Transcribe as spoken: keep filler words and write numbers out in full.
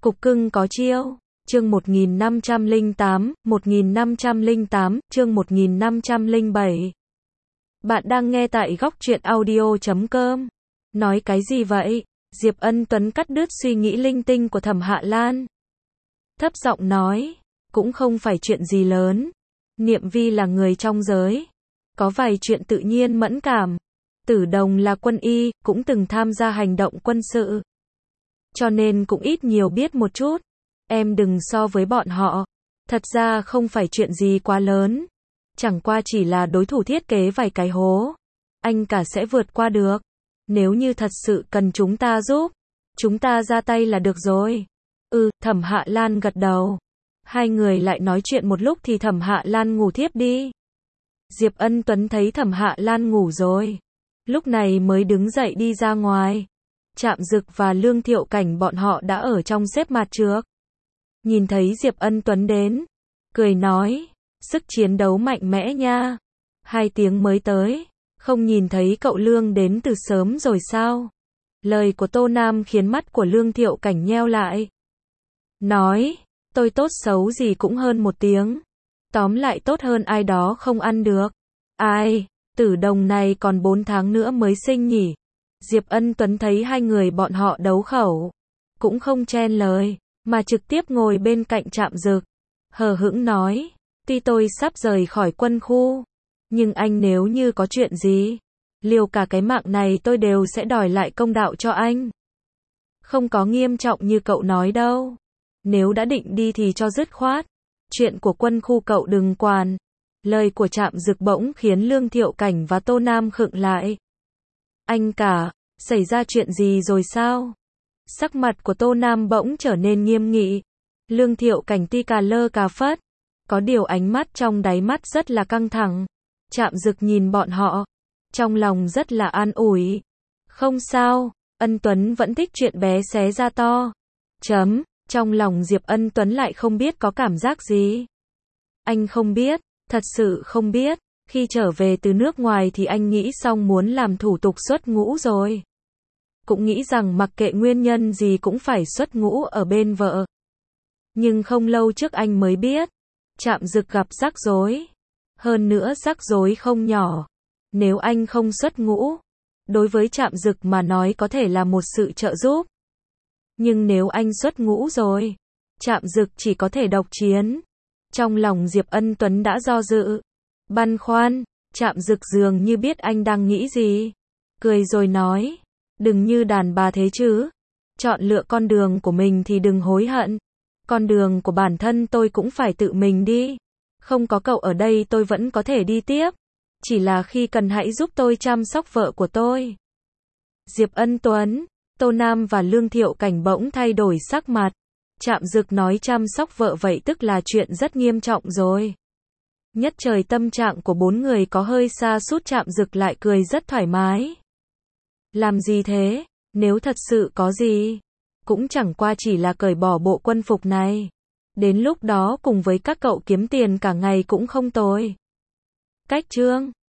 Cục cưng có chiêu. Chương một nghìn năm trăm lẻ tám, một nghìn năm trăm lẻ tám, chương một nghìn năm trăm lẻ bảy. Bạn đang nghe tại góc truyện audio chấm com. Nói cái gì vậy? Diệp Ân Tuấn cắt đứt suy nghĩ linh tinh của Thẩm Hạ Lan. Thấp giọng nói, cũng không phải chuyện gì lớn. Niệm Vi là người trong giới. Có vài chuyện tự nhiên mẫn cảm. Tử Đồng là quân y, cũng từng tham gia hành động quân sự. Cho nên cũng ít nhiều biết một chút. Em đừng so với bọn họ. Thật ra không phải chuyện gì quá lớn. Chẳng qua chỉ là đối thủ thiết kế vài cái hố. Anh cả sẽ vượt qua được. Nếu như thật sự cần chúng ta giúp, chúng ta ra tay là được rồi. Ừ, Thẩm Hạ Lan gật đầu. Hai người lại nói chuyện một lúc thì Thẩm Hạ Lan ngủ thiếp đi. Diệp Ân Tuấn thấy Thẩm Hạ Lan ngủ rồi. Lúc này mới đứng dậy đi ra ngoài. Trạm Dực và Lương Thiệu Cảnh bọn họ đã ở trong xếp mặt trước. Nhìn thấy Diệp Ân Tuấn đến, cười nói, sức chiến đấu mạnh mẽ nha. Hai tiếng mới tới, không nhìn thấy cậu Lương đến từ sớm rồi sao? Lời của Tô Nam khiến mắt của Lương Thiệu Cảnh nheo lại. Nói, tôi tốt xấu gì cũng hơn một tiếng. Tóm lại tốt hơn ai đó không ăn được. Ai, Tử Đồng này còn bốn tháng nữa mới sinh nhỉ? Diệp Ân Tuấn thấy hai người bọn họ đấu khẩu, cũng không chen lời, mà trực tiếp ngồi bên cạnh Trạm Dực. Hờ hững nói, tuy tôi sắp rời khỏi quân khu, nhưng anh nếu như có chuyện gì, liều cả cái mạng này tôi đều sẽ đòi lại công đạo cho anh. Không có nghiêm trọng như cậu nói đâu. Nếu đã định đi thì cho dứt khoát. Chuyện của quân khu cậu đừng quản. Lời của Trạm Dực bỗng khiến Lương Thiệu Cảnh và Tô Nam khựng lại. Anh cả, xảy ra chuyện gì rồi sao? Sắc mặt của Tô Nam bỗng trở nên nghiêm nghị. Lương Thiệu Cảnh ti cà lơ cà phất. Có điều ánh mắt trong đáy mắt rất là căng thẳng. Trạm Dực nhìn bọn họ. Trong lòng rất là an ủi. Không sao, Ân Tuấn vẫn thích chuyện bé xé ra to. Chấm, trong lòng Diệp Ân Tuấn lại không biết có cảm giác gì. Anh không biết, thật sự không biết. Khi trở về từ nước ngoài thì anh nghĩ xong muốn làm thủ tục xuất ngũ rồi. Cũng nghĩ rằng mặc kệ nguyên nhân gì cũng phải xuất ngũ ở bên vợ. Nhưng không lâu trước anh mới biết, Trạm Dực gặp rắc rối. Hơn nữa rắc rối không nhỏ. Nếu anh không xuất ngũ, đối với Trạm Dực mà nói có thể là một sự trợ giúp. Nhưng nếu anh xuất ngũ rồi, Trạm Dực chỉ có thể độc chiến. Trong lòng Diệp Ân Tuấn đã do dự, băn khoăn. Trạm Dực dường như biết anh đang nghĩ gì, cười rồi nói, đừng như đàn bà thế chứ. Chọn lựa con đường của mình thì đừng hối hận. Con đường của bản thân tôi cũng phải tự mình đi. Không có cậu ở đây tôi vẫn có thể đi tiếp. Chỉ là khi cần hãy giúp tôi chăm sóc vợ của tôi. Diệp Ân Tuấn, Tô Nam và Lương Thiệu Cảnh bỗng thay đổi sắc mặt. Trạm Dực nói chăm sóc vợ vậy tức là chuyện rất nghiêm trọng rồi. Nhất trời tâm trạng của bốn người có hơi xa sút. Trạm Dực lại cười rất thoải mái. Làm gì thế? Nếu thật sự có gì, cũng chẳng qua chỉ là cởi bỏ bộ quân phục này. Đến lúc đó cùng với các cậu kiếm tiền cả ngày cũng không tồi. Cách chương